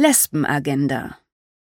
Lesbenagenda.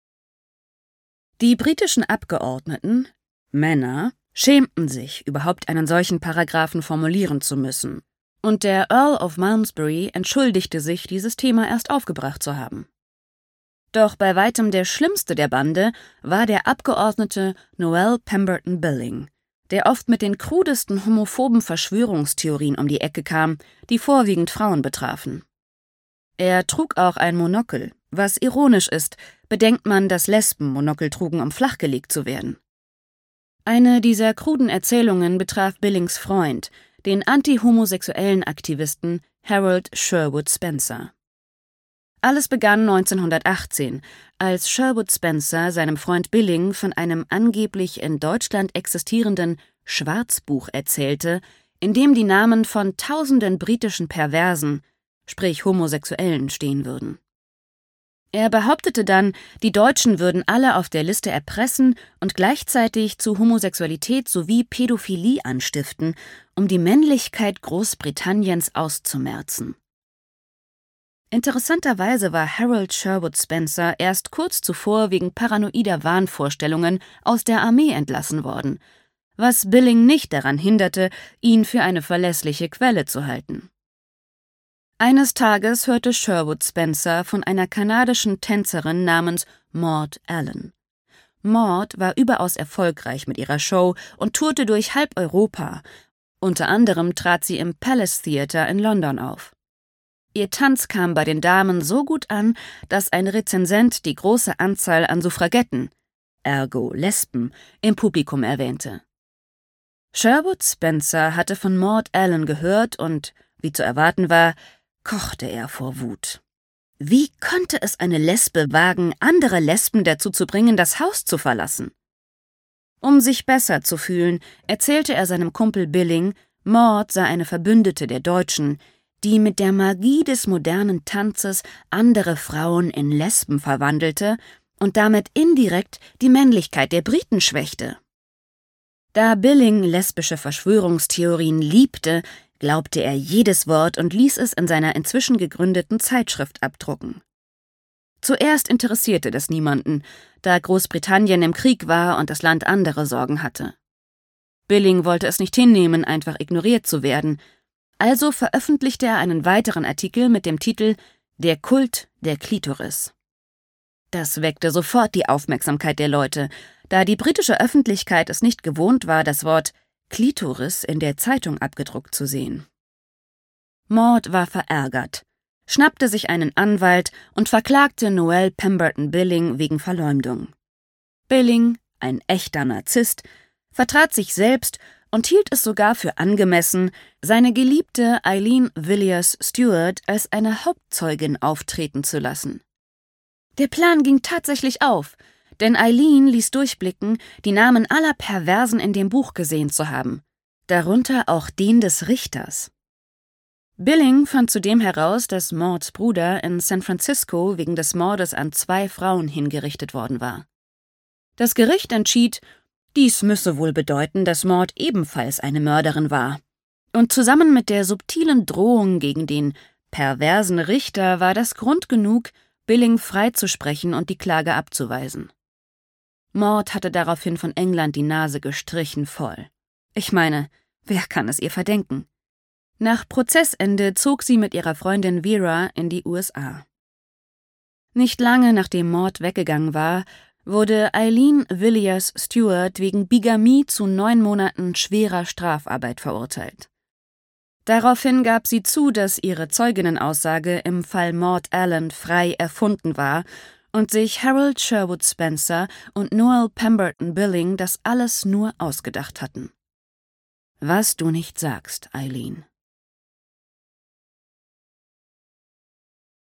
Die britischen Abgeordneten, Männer, schämten sich, überhaupt einen solchen Paragraphen formulieren zu müssen, und der Earl of Malmesbury entschuldigte sich, dieses Thema erst aufgebracht zu haben. Doch bei weitem der schlimmste der Bande war der Abgeordnete Noel Pemberton Billing, der oft mit den krudesten homophoben Verschwörungstheorien um die Ecke kam, die vorwiegend Frauen betrafen. Er trug auch ein Monokel, was ironisch ist, bedenkt man, dass Lesben Monokel trugen, um flachgelegt zu werden. Eine dieser kruden Erzählungen betraf Billings Freund, den antihomosexuellen Aktivisten Harold Sherwood Spencer. Alles begann 1918, als Sherwood Spencer seinem Freund Billing von einem angeblich in Deutschland existierenden Schwarzbuch erzählte, in dem die Namen von tausenden britischen Perversen, sprich Homosexuellen, stehen würden. Er behauptete dann, die Deutschen würden alle auf der Liste erpressen und gleichzeitig zu Homosexualität sowie Pädophilie anstiften, um die Männlichkeit Großbritanniens auszumerzen. Interessanterweise war Harold Sherwood Spencer erst kurz zuvor wegen paranoider Wahnvorstellungen aus der Armee entlassen worden, was Billing nicht daran hinderte, ihn für eine verlässliche Quelle zu halten. Eines Tages hörte Sherwood Spencer von einer kanadischen Tänzerin namens Maud Allen. Maud war überaus erfolgreich mit ihrer Show und tourte durch halb Europa. Unter anderem trat sie im Palace Theatre in London auf. Ihr Tanz kam bei den Damen so gut an, dass ein Rezensent die große Anzahl an Suffragetten, ergo Lesben, im Publikum erwähnte. Sherwood Spencer hatte von Maud Allen gehört und, wie zu erwarten war, kochte er vor Wut. Wie konnte es eine Lesbe wagen, andere Lesben dazu zu bringen, das Haus zu verlassen? Um sich besser zu fühlen, erzählte er seinem Kumpel Billing, Maud sei eine Verbündete der Deutschen, die mit der Magie des modernen Tanzes andere Frauen in Lesben verwandelte und damit indirekt die Männlichkeit der Briten schwächte. Da Billing lesbische Verschwörungstheorien liebte, glaubte er jedes Wort und ließ es in seiner inzwischen gegründeten Zeitschrift abdrucken. Zuerst interessierte das niemanden, da Großbritannien im Krieg war und das Land andere Sorgen hatte. Billing wollte es nicht hinnehmen, einfach ignoriert zu werden, also veröffentlichte er einen weiteren Artikel mit dem Titel »Der Kult der Klitoris«. Das weckte sofort die Aufmerksamkeit der Leute, da die britische Öffentlichkeit es nicht gewohnt war, das Wort Klitoris in der Zeitung abgedruckt zu sehen. Maud war verärgert, schnappte sich einen Anwalt und verklagte Noel Pemberton Billing wegen Verleumdung. Billing, ein echter Narzisst, vertrat sich selbst und hielt es sogar für angemessen, seine Geliebte Eileen Villiers Stewart als eine Hauptzeugin auftreten zu lassen. Der Plan ging tatsächlich auf, denn Eileen ließ durchblicken, die Namen aller Perversen in dem Buch gesehen zu haben, darunter auch den des Richters. Billing fand zudem heraus, dass Mauds Bruder in San Francisco wegen des Mordes an 2 Frauen hingerichtet worden war. Das Gericht entschied, dies müsse wohl bedeuten, dass Maud ebenfalls eine Mörderin war. Und zusammen mit der subtilen Drohung gegen den perversen Richter war das Grund genug, Billing freizusprechen und die Klage abzuweisen. Maud hatte daraufhin von England die Nase gestrichen voll. Ich meine, wer kann es ihr verdenken? Nach Prozessende zog sie mit ihrer Freundin Vera in die USA. Nicht lange nachdem Maud weggegangen war, wurde Eileen Villiers Stewart wegen Bigamie zu 9 Monaten schwerer Strafarbeit verurteilt. Daraufhin gab sie zu, dass ihre Zeuginnenaussage im Fall Maud Allen frei erfunden war und sich Harold Sherwood Spencer und Noel Pemberton Billing das alles nur ausgedacht hatten. Was du nicht sagst, Eileen.